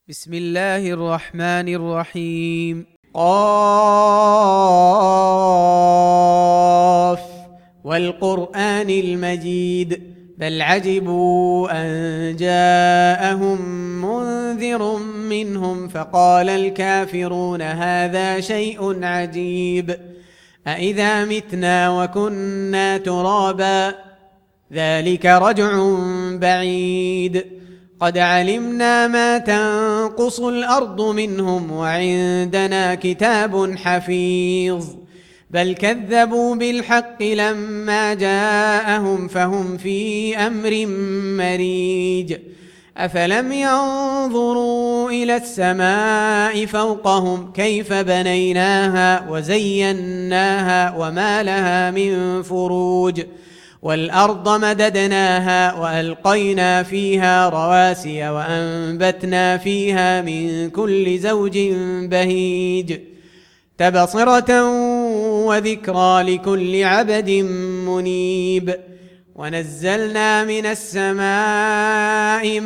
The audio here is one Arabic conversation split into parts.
بسم الله الرحمن الرحيم. قاف والقرآن المجيد بل عجبوا أن جاءهم منذر منهم فقال الكافرون هذا شيء عجيب أإذا متنا وكنا ترابا ذلك رجع بعيد قد علمنا ما تنقص الأرض منهم وعندنا كتاب حفيظ بل كذبوا بالحق لما جاءهم فهم في أمر مريج أفلم ينظروا إلى السماء فوقهم كيف بنيناها وزيناها وما لها من فروج والأرض مددناها وألقينا فيها رواسي وأنبتنا فيها من كل زوج بهيج تبصرة وذكرى لكل عبد منيب ونزلنا من السماء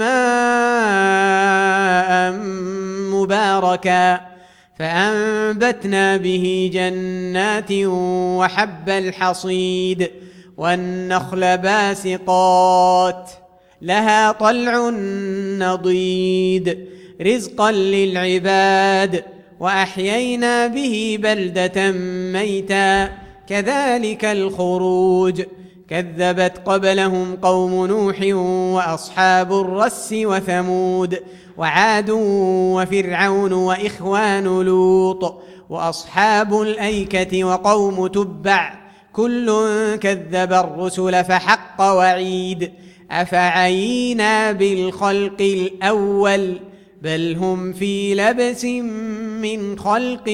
ماء مباركا فأنبتنا به جنات وحب الحصيد والنخل باسقات لها طلع نضيد رزقا للعباد وأحيينا به بلدة ميتا كذلك الخروج كذبت قبلهم قوم نوح وأصحاب الرس وثمود وعاد وفرعون وإخوان لوط وأصحاب الأيكة وقوم تبع كل كذب الرسل فحق وعيد أفعينا بالخلق الأول بل هم في لبس من خلق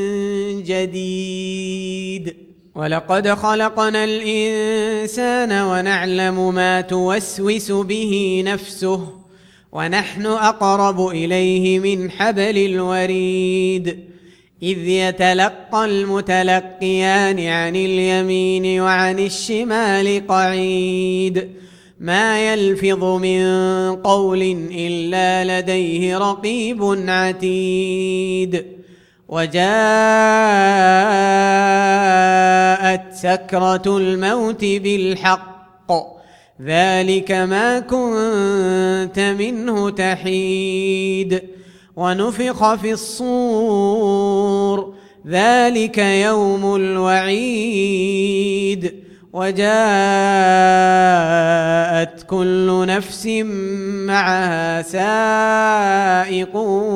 جديد ولقد خلقنا الإنسان ونعلم ما توسوس به نفسه ونحن أقرب إليه من حبل الوريد إذ يتلقى المتلقيان عن اليمين وعن الشمال قعيد ما يلفظ من قول إلا لديه رقيب عتيد وجاءت سكرة الموت بالحق ذلك ما كنت منه تحيد ونفخ في الصور ذلك يوم الوعيد وجاءت كل نفس معها سائق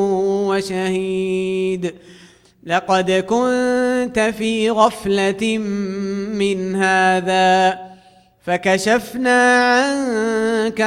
وشهيد لقد كنت في غفلة من هذا فكشفنا عنك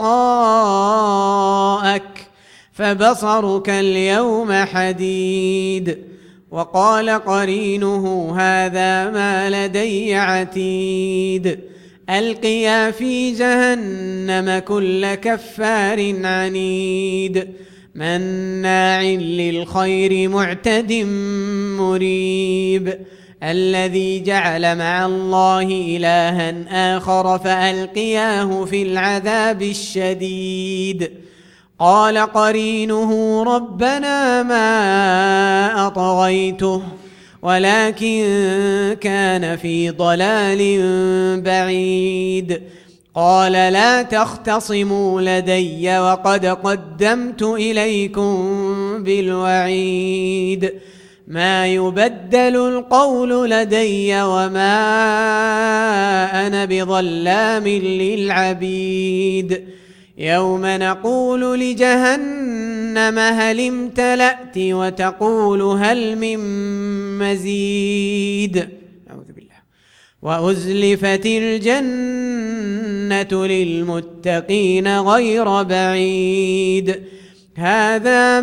غطاءك فبصرك اليوم حديد وقال قرينه هذا ما لدي عتيد ألقيا في جهنم كل كفار عنيد مناع للخير معتد مريب الذي جعل مع الله إلها آخر فألقياه في العذاب الشديد قال قرينه ربنا ما أطغيته ولكن كان في ضلال بعيد قال لا تختصموا لدي وقد قدمت إليكم بالوعيد ما يبدل القول لدي وما أنا بظلام للعبيد يوم نقول لجهنم هل امتلأت وتقول هل من مزيد أعوذ بالله وأزلفت الجنة للمتقين غير بعيد هذا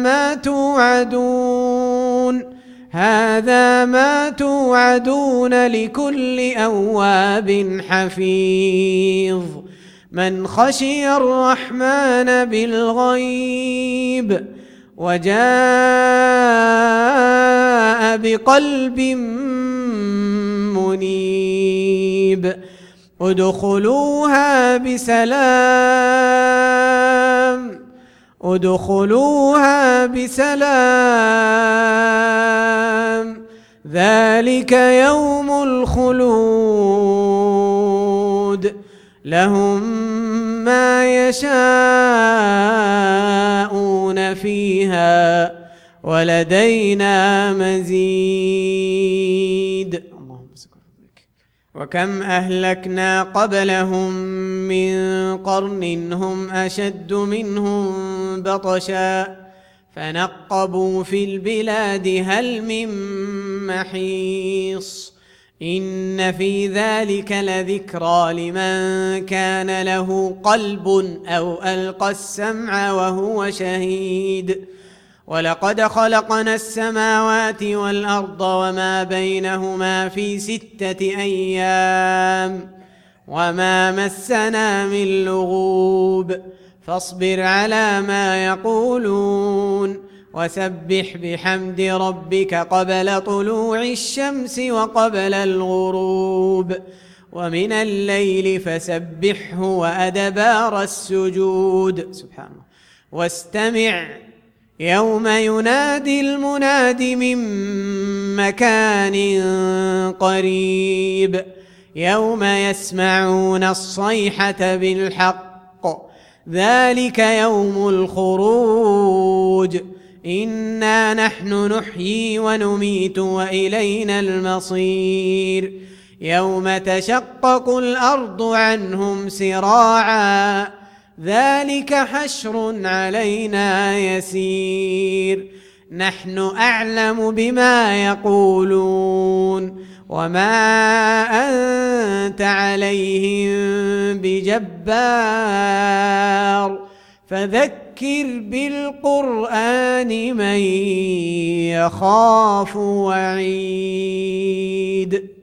ما توعدون لكل أواب حفيظ من خشي الرحمن بالغيب وجاء بقلب منيب ادخلوها بسلام ادخلوها بسلام ذلك يوم الخلود لهم ما يشاءون فيها ولدينا مزيد. وكم أهلكنا قبلهم من قرن هم أشد منهم بطشا فنقبوا في البلاد هل من محيص إن في ذلك لذكرى لمن كان له قلب أو ألقى السمع وهو شهيد. ولقد خلقنا السماوات والأرض وما بينهما في 6 أيام وما مسنا من لغوب فاصبر على ما يقولون وسبح بحمد ربك قبل طلوع الشمس وقبل الغروب ومن الليل فسبحه وأدبار السجود. سبحان الله. واستمع يوم ينادي المناد من مكان قريب يوم يسمعون الصيحة بالحق ذلك يوم الخروج إنا نحن نحيي ونميت وإلينا المصير يوم تشقق الأرض عنهم سراعا ذلك حشر علينا يسير نحن أعلم بما يقولون وما أنت عليهم بجبار فذكر بالقرآن من يخاف وعيد.